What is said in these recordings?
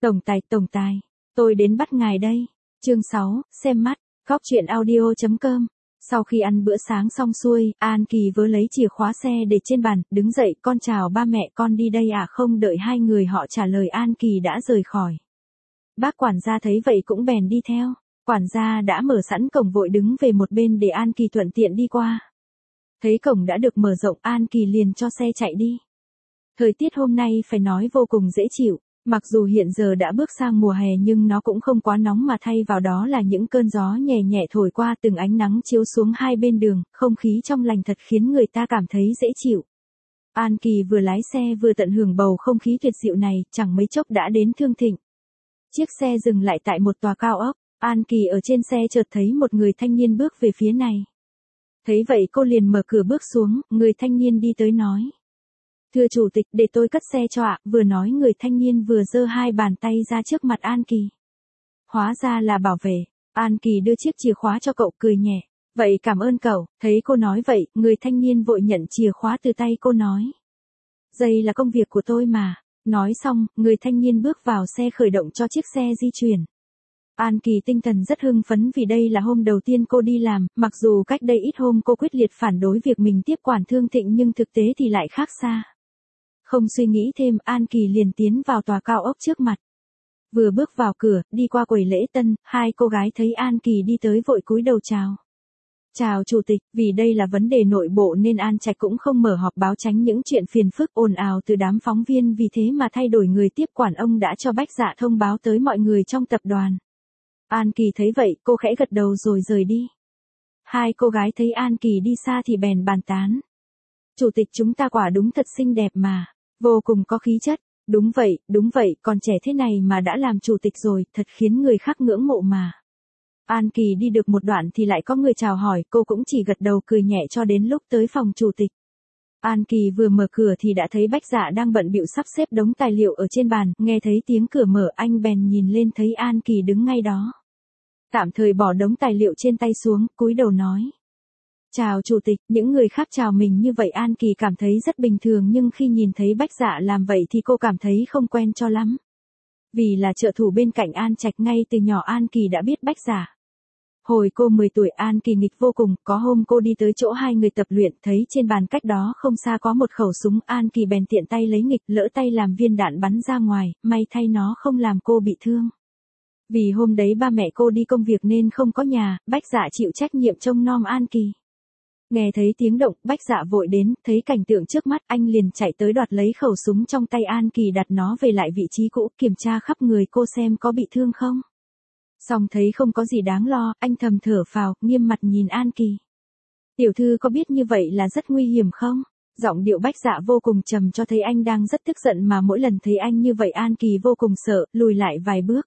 Tổng tài, tôi đến bắt ngài đây. Chương 6, xem mắt, góc truyện audio.com. Sau khi ăn bữa sáng xong xuôi, An Kỳ vớ lấy chìa khóa xe để trên bàn, đứng dậy, con chào ba mẹ, con đi đây à? Không đợi hai người họ trả lời, An Kỳ đã rời khỏi. Bác quản gia thấy vậy cũng bèn đi theo. Quản gia đã mở sẵn cổng, vội đứng về một bên để An Kỳ thuận tiện đi qua. Thấy cổng đã được mở rộng, An Kỳ liền cho xe chạy đi. Thời tiết hôm nay phải nói vô cùng dễ chịu. Mặc dù hiện giờ đã bước sang mùa hè nhưng nó cũng không quá nóng, mà thay vào đó là những cơn gió nhẹ nhẹ thổi qua, từng ánh nắng chiếu xuống hai bên đường, không khí trong lành thật khiến người ta cảm thấy dễ chịu. An Kỳ vừa lái xe vừa tận hưởng bầu không khí tuyệt diệu này, chẳng mấy chốc đã đến Thương Thịnh. Chiếc xe dừng lại tại một tòa cao ốc, An Kỳ ở trên xe chợt thấy một người thanh niên bước về phía này. Thấy vậy cô liền mở cửa bước xuống, người thanh niên đi tới nói: "Thưa chủ tịch, để tôi cất xe cho ạ." Vừa nói người thanh niên vừa giơ hai bàn tay ra trước mặt An Kỳ. Hóa ra là bảo vệ. An Kỳ đưa chiếc chìa khóa cho cậu, cười nhẹ: "Vậy cảm ơn cậu." Thấy cô nói vậy, người thanh niên vội nhận chìa khóa từ tay cô, nói: "Đây là công việc của tôi mà." Nói xong, người thanh niên bước vào xe khởi động cho chiếc xe di chuyển. An Kỳ tinh thần rất hưng phấn vì đây là hôm đầu tiên cô đi làm, mặc dù cách đây ít hôm cô quyết liệt phản đối việc mình tiếp quản Thương Thịnh nhưng thực tế thì lại khác xa. Không suy nghĩ thêm, An Kỳ liền tiến vào tòa cao ốc trước mặt. Vừa bước vào cửa, đi qua quầy lễ tân, hai cô gái thấy An Kỳ đi tới vội cúi đầu chào. "Chào chủ tịch." Vì đây là vấn đề nội bộ nên An Trạch cũng không mở họp báo tránh những chuyện phiền phức ồn ào từ đám phóng viên, vì thế mà thay đổi người tiếp quản, ông đã cho Bách Dạ thông báo tới mọi người trong tập đoàn. An Kỳ thấy vậy, cô khẽ gật đầu rồi rời đi. Hai cô gái thấy An Kỳ đi xa thì bèn bàn tán: "Chủ tịch chúng ta quả đúng thật xinh đẹp mà, vô cùng có khí chất." Đúng vậy, còn trẻ thế này mà đã làm chủ tịch rồi, thật khiến người khác ngưỡng mộ mà. An Kỳ đi được một đoạn thì lại có người chào hỏi, cô cũng chỉ gật đầu cười nhẹ cho đến lúc tới phòng chủ tịch. An Kỳ vừa mở cửa thì đã thấy Bách Dạ đang bận bịu sắp xếp đống tài liệu ở trên bàn, nghe thấy tiếng cửa mở anh bèn nhìn lên thấy An Kỳ đứng ngay đó. Tạm thời bỏ đống tài liệu trên tay xuống, cúi đầu nói: "Chào chủ tịch." Những người khác chào mình như vậy An Kỳ cảm thấy rất bình thường, nhưng khi nhìn thấy Bách Dạ làm vậy thì cô cảm thấy không quen cho lắm. Vì là trợ thủ bên cạnh An Trạch, ngay từ nhỏ An Kỳ đã biết Bách Dạ. Hồi cô 10 tuổi An Kỳ nghịch vô cùng, có hôm cô đi tới chỗ hai người tập luyện, thấy trên bàn cách đó không xa có một khẩu súng, An Kỳ bèn tiện tay lấy nghịch, lỡ tay làm viên đạn bắn ra ngoài, may thay nó không làm cô bị thương. Vì hôm đấy ba mẹ cô đi công việc nên không có nhà, Bách Dạ chịu trách nhiệm trông nom An Kỳ. Nghe thấy tiếng động, Bách Dạ vội đến, thấy cảnh tượng trước mắt, anh liền chạy tới đoạt lấy khẩu súng trong tay An Kỳ, đặt nó về lại vị trí cũ, kiểm tra khắp người cô xem có bị thương không. Xong thấy không có gì đáng lo, anh thầm thở phào, nghiêm mặt nhìn An Kỳ: "Tiểu thư có biết như vậy là rất nguy hiểm không?" Giọng điệu Bách Dạ vô cùng trầm, cho thấy anh đang rất tức giận, mà mỗi lần thấy anh như vậy An Kỳ vô cùng sợ, lùi lại vài bước.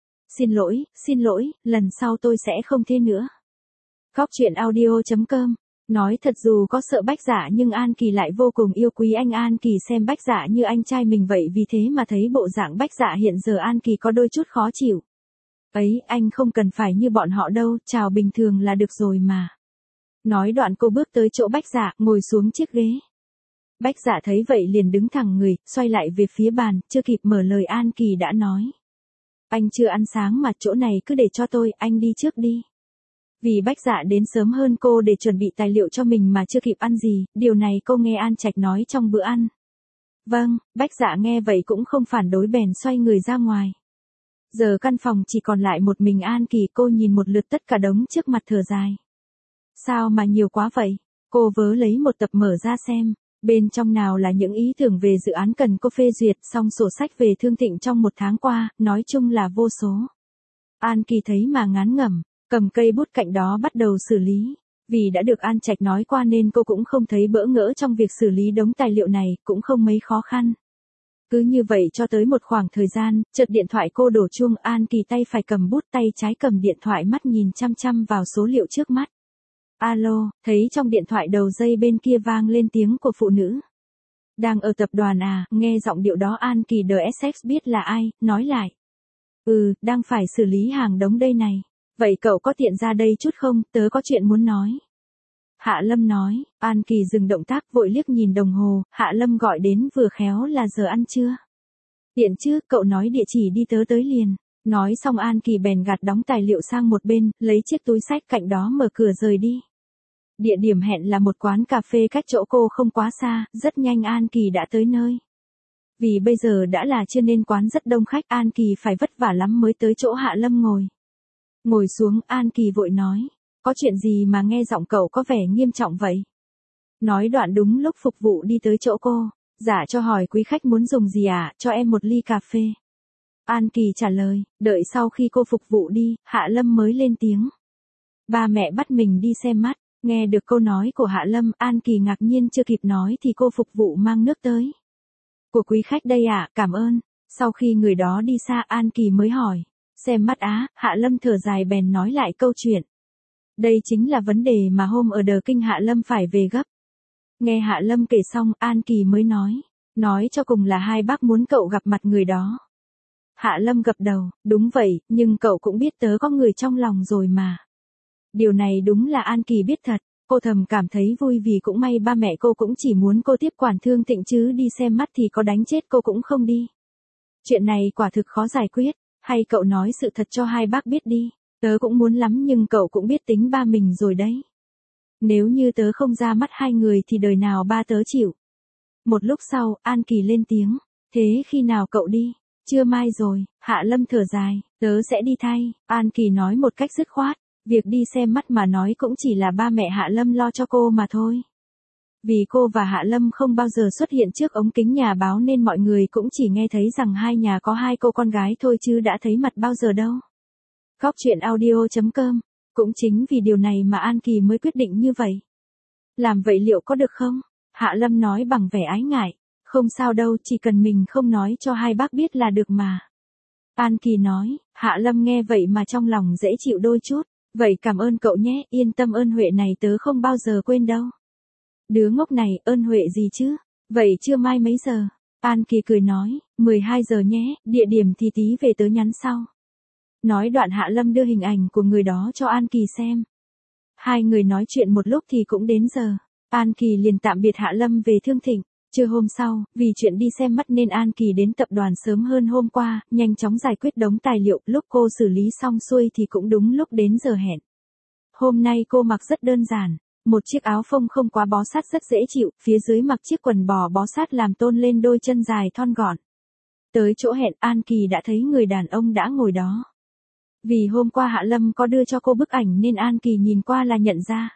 Xin lỗi, lần sau tôi sẽ không thế nữa." Góc truyện audio.com. Nói thật, dù có sợ Bách Dạ nhưng An Kỳ lại vô cùng yêu quý anh. An Kỳ xem Bách Dạ như anh trai mình vậy, vì thế mà thấy bộ dạng Bách Dạ hiện giờ An Kỳ có đôi chút khó chịu. "Ấy, anh không cần phải như bọn họ đâu, chào bình thường là được rồi mà." Nói đoạn cô bước tới chỗ Bách Dạ, ngồi xuống chiếc ghế. Bách Dạ thấy vậy liền đứng thẳng người, xoay lại về phía bàn, chưa kịp mở lời An Kỳ đã nói: "Anh chưa ăn sáng mà, chỗ này cứ để cho tôi, anh đi trước đi." Vì Bách Dạ đến sớm hơn cô để chuẩn bị tài liệu cho mình mà chưa kịp ăn gì, điều này cô nghe An Trạch nói trong bữa ăn. Vâng, Bách Dạ nghe vậy cũng không phản đối, bèn xoay người ra ngoài. Giờ căn phòng chỉ còn lại một mình An Kỳ, cô nhìn một lượt tất cả đống trước mặt thở dài. Sao mà nhiều quá vậy? Cô vớ lấy một tập mở ra xem, bên trong nào là những ý tưởng về dự án cần cô phê duyệt, xong sổ sách về Thương Thịnh trong một tháng qua, nói chung là vô số. An Kỳ thấy mà ngán ngẩm, cầm cây bút cạnh đó bắt đầu xử lý. Vì đã được An Trạch nói qua nên cô cũng không thấy bỡ ngỡ trong việc xử lý đống tài liệu này, cũng không mấy khó khăn. Cứ như vậy cho tới một khoảng thời gian, chợt điện thoại cô đổ chuông, An Kỳ tay phải cầm bút, tay trái cầm điện thoại, mắt nhìn chăm chăm vào số liệu trước mắt. Alo, thấy trong điện thoại đầu dây bên kia vang lên tiếng của phụ nữ. "Đang ở tập đoàn à?" Nghe giọng điệu đó An Kỳ DSX biết là ai, nói lại: Đang phải xử lý hàng đống đây này. Vậy cậu có tiện ra đây chút không, tớ có chuyện muốn nói." Hạ Lâm nói. An Kỳ dừng động tác, vội liếc nhìn đồng hồ, Hạ Lâm gọi đến vừa khéo là giờ ăn trưa. Tiện chứ, cậu nói địa chỉ đi tớ tới liền. Nói xong An Kỳ bèn gạt đóng tài liệu sang một bên, lấy chiếc túi xách cạnh đó mở cửa rời đi. Địa điểm hẹn là một quán cà phê cách chỗ cô không quá xa, rất nhanh An Kỳ đã tới nơi. Vì bây giờ đã là trưa nên quán rất đông khách, An Kỳ phải vất vả lắm mới tới chỗ Hạ Lâm ngồi. Ngồi xuống, An Kỳ vội nói, có chuyện gì mà nghe giọng cậu có vẻ nghiêm trọng vậy? Nói đoạn đúng lúc phục vụ đi tới chỗ cô, dạ cho hỏi quý khách muốn dùng gì à, cho em một ly cà phê. An Kỳ trả lời, đợi sau khi cô phục vụ đi, Hạ Lâm mới lên tiếng. Ba mẹ bắt mình đi xem mắt, nghe được câu nói của Hạ Lâm, An Kỳ ngạc nhiên chưa kịp nói thì cô phục vụ mang nước tới. Của quý khách đây à, cảm ơn. Sau khi người đó đi xa An Kỳ mới hỏi, xem mắt á, Hạ Lâm thở dài bèn nói lại câu chuyện. Đây chính là vấn đề mà hôm ở Đờ Kinh Hạ Lâm phải về gấp. Nghe Hạ Lâm kể xong An Kỳ mới nói cho cùng là hai bác muốn cậu gặp mặt người đó. Hạ Lâm gật đầu, đúng vậy, nhưng cậu cũng biết tớ có người trong lòng rồi mà. Điều này đúng là An Kỳ biết thật, cô thầm cảm thấy vui vì cũng may ba mẹ cô cũng chỉ muốn cô tiếp quản Thương Thịnh chứ đi xem mắt thì có đánh chết cô cũng không đi. Chuyện này quả thực khó giải quyết, hay cậu nói sự thật cho hai bác biết đi, tớ cũng muốn lắm nhưng cậu cũng biết tính ba mình rồi đấy. Nếu như tớ không ra mắt hai người thì đời nào ba tớ chịu. Một lúc sau, An Kỳ lên tiếng, thế khi nào cậu đi? Trưa mai rồi, Hạ Lâm thở dài, tớ sẽ đi thay, An Kỳ nói một cách dứt khoát, việc đi xem mắt mà nói cũng chỉ là ba mẹ Hạ Lâm lo cho cô mà thôi. Vì cô và Hạ Lâm không bao giờ xuất hiện trước ống kính nhà báo nên mọi người cũng chỉ nghe thấy rằng hai nhà có hai cô con gái thôi chứ đã thấy mặt bao giờ đâu. Góc truyện audio.com, cũng chính vì điều này mà An Kỳ mới quyết định như vậy. Làm vậy liệu có được không? Hạ Lâm nói bằng vẻ ái ngại. Không sao đâu, chỉ cần mình không nói cho hai bác biết là được mà. An Kỳ nói, Hạ Lâm nghe vậy mà trong lòng dễ chịu đôi chút. Vậy cảm ơn cậu nhé, yên tâm ơn huệ này tớ không bao giờ quên đâu. Đứa ngốc này, ơn huệ gì chứ? Vậy trưa mai mấy giờ? An Kỳ cười nói, 12 giờ nhé, địa điểm thì tí về tớ nhắn sau. Nói đoạn Hạ Lâm đưa hình ảnh của người đó cho An Kỳ xem. Hai người nói chuyện một lúc thì cũng đến giờ. An Kỳ liền tạm biệt Hạ Lâm về Thương Thịnh. Trưa hôm sau, vì chuyện đi xem mắt nên An Kỳ đến tập đoàn sớm hơn hôm qua, nhanh chóng giải quyết đống tài liệu, lúc cô xử lý xong xuôi thì cũng đúng lúc đến giờ hẹn. Hôm nay cô mặc rất đơn giản, một chiếc áo phông không quá bó sát rất dễ chịu, phía dưới mặc chiếc quần bò bó sát làm tôn lên đôi chân dài thon gọn. Tới chỗ hẹn An Kỳ đã thấy người đàn ông đã ngồi đó. Vì hôm qua Hạ Lâm có đưa cho cô bức ảnh nên An Kỳ nhìn qua là nhận ra.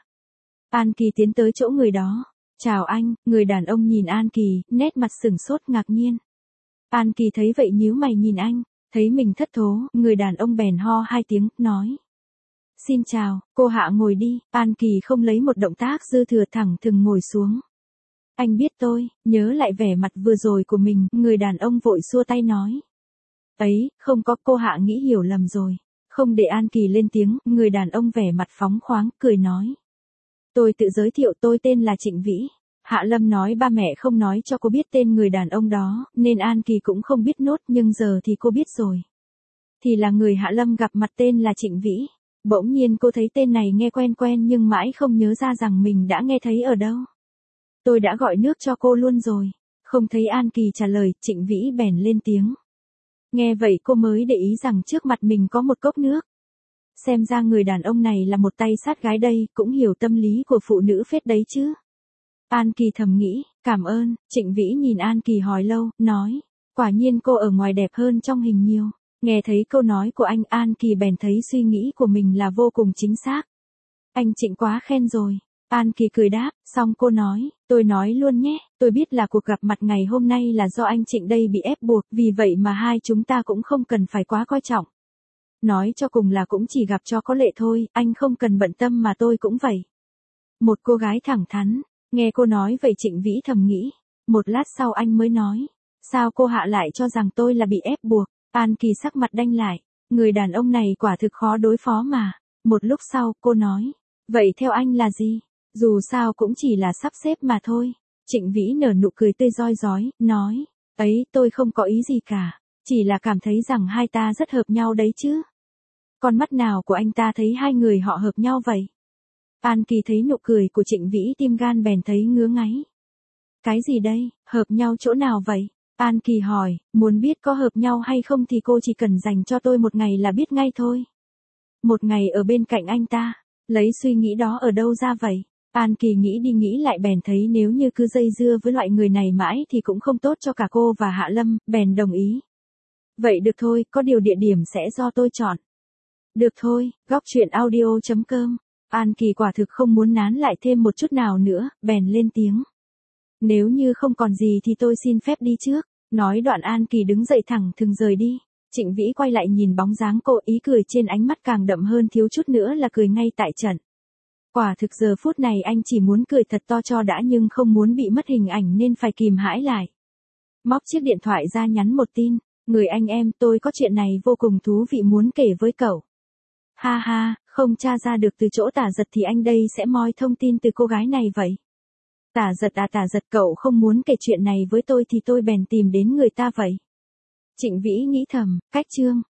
An Kỳ tiến tới chỗ người đó. Chào anh, người đàn ông nhìn An Kỳ, nét mặt sửng sốt ngạc nhiên. An Kỳ thấy vậy nhíu mày nhìn anh, thấy mình thất thố, người đàn ông bèn ho hai tiếng, nói. Xin chào, cô Hạ ngồi đi, An Kỳ không lấy một động tác dư thừa thẳng thừng ngồi xuống. Anh biết tôi, nhớ lại vẻ mặt vừa rồi của mình, người đàn ông vội xua tay nói. Ấy, không có, cô Hạ nghĩ hiểu lầm rồi. Không để An Kỳ lên tiếng, người đàn ông vẻ mặt phóng khoáng, cười nói. Tôi tự giới thiệu, tôi tên là Trịnh Vĩ. Hạ Lâm nói ba mẹ không nói cho cô biết tên người đàn ông đó, nên An Kỳ cũng không biết nốt, nhưng giờ thì cô biết rồi. Thì là người Hạ Lâm gặp mặt tên là Trịnh Vĩ. Bỗng nhiên cô thấy tên này nghe quen quen nhưng mãi không nhớ ra rằng mình đã nghe thấy ở đâu. Tôi đã gọi nước cho cô luôn rồi. Không thấy An Kỳ trả lời, Trịnh Vĩ bèn lên tiếng. Nghe vậy cô mới để ý rằng trước mặt mình có một cốc nước. Xem ra người đàn ông này là một tay sát gái đây, cũng hiểu tâm lý của phụ nữ phết đấy chứ. An Kỳ thầm nghĩ, cảm ơn, Trịnh Vĩ nhìn An Kỳ hồi lâu, nói, quả nhiên cô ở ngoài đẹp hơn trong hình nhiều. Nghe thấy câu nói của anh An Kỳ bèn thấy suy nghĩ của mình là vô cùng chính xác. Anh Trịnh quá khen rồi. An Kỳ cười đáp, xong cô nói, tôi nói luôn nhé, tôi biết là cuộc gặp mặt ngày hôm nay là do anh Trịnh đây bị ép buộc, vì vậy mà hai chúng ta cũng không cần phải quá coi trọng. Nói cho cùng là cũng chỉ gặp cho có lệ thôi, anh không cần bận tâm mà tôi cũng vậy. Một cô gái thẳng thắn, nghe cô nói vậy Trịnh Vĩ thầm nghĩ. Một lát sau anh mới nói, sao cô Hạ lại cho rằng tôi là bị ép buộc. An Kỳ sắc mặt đanh lại, người đàn ông này quả thực khó đối phó mà. Một lúc sau, cô nói, vậy theo anh là gì? Dù sao cũng chỉ là sắp xếp mà thôi. Trịnh Vĩ nở nụ cười tươi rói rói, nói, ấy tôi không có ý gì cả, chỉ là cảm thấy rằng hai ta rất hợp nhau đấy chứ. Con mắt nào của anh ta thấy hai người họ hợp nhau vậy? An Kỳ thấy nụ cười của Trịnh Vĩ tim gan bèn thấy ngứa ngáy. Cái gì đây, hợp nhau chỗ nào vậy? An Kỳ hỏi, muốn biết có hợp nhau hay không thì cô chỉ cần dành cho tôi một ngày là biết ngay thôi. Một ngày ở bên cạnh anh ta, lấy suy nghĩ đó ở đâu ra vậy? An Kỳ nghĩ đi nghĩ lại bèn thấy nếu như cứ dây dưa với loại người này mãi thì cũng không tốt cho cả cô và Hạ Lâm, bèn đồng ý. Vậy được thôi, có điều địa điểm sẽ do tôi chọn. Được thôi, góc truyện audio.com. An Kỳ quả thực không muốn nán lại thêm một chút nào nữa, bèn lên tiếng. Nếu như không còn gì thì tôi xin phép đi trước. Nói đoạn An Kỳ đứng dậy thẳng thừng rời đi. Trịnh Vĩ quay lại nhìn bóng dáng cô, ý cười trên ánh mắt càng đậm hơn, thiếu chút nữa là cười ngay tại trận. Quả thực giờ phút này anh chỉ muốn cười thật to cho đã nhưng không muốn bị mất hình ảnh nên phải kìm hãy lại. Móc chiếc điện thoại ra nhắn một tin. Người anh em, tôi có chuyện này vô cùng thú vị muốn kể với cậu. Ha ha, không tra ra được từ chỗ Tả Giật thì anh đây sẽ moi thông tin từ cô gái này vậy. Tả Giật à, Tả Giật cậu không muốn kể chuyện này với tôi thì tôi bèn tìm đến người ta vậy. Trịnh Vĩ nghĩ thầm, cách chương.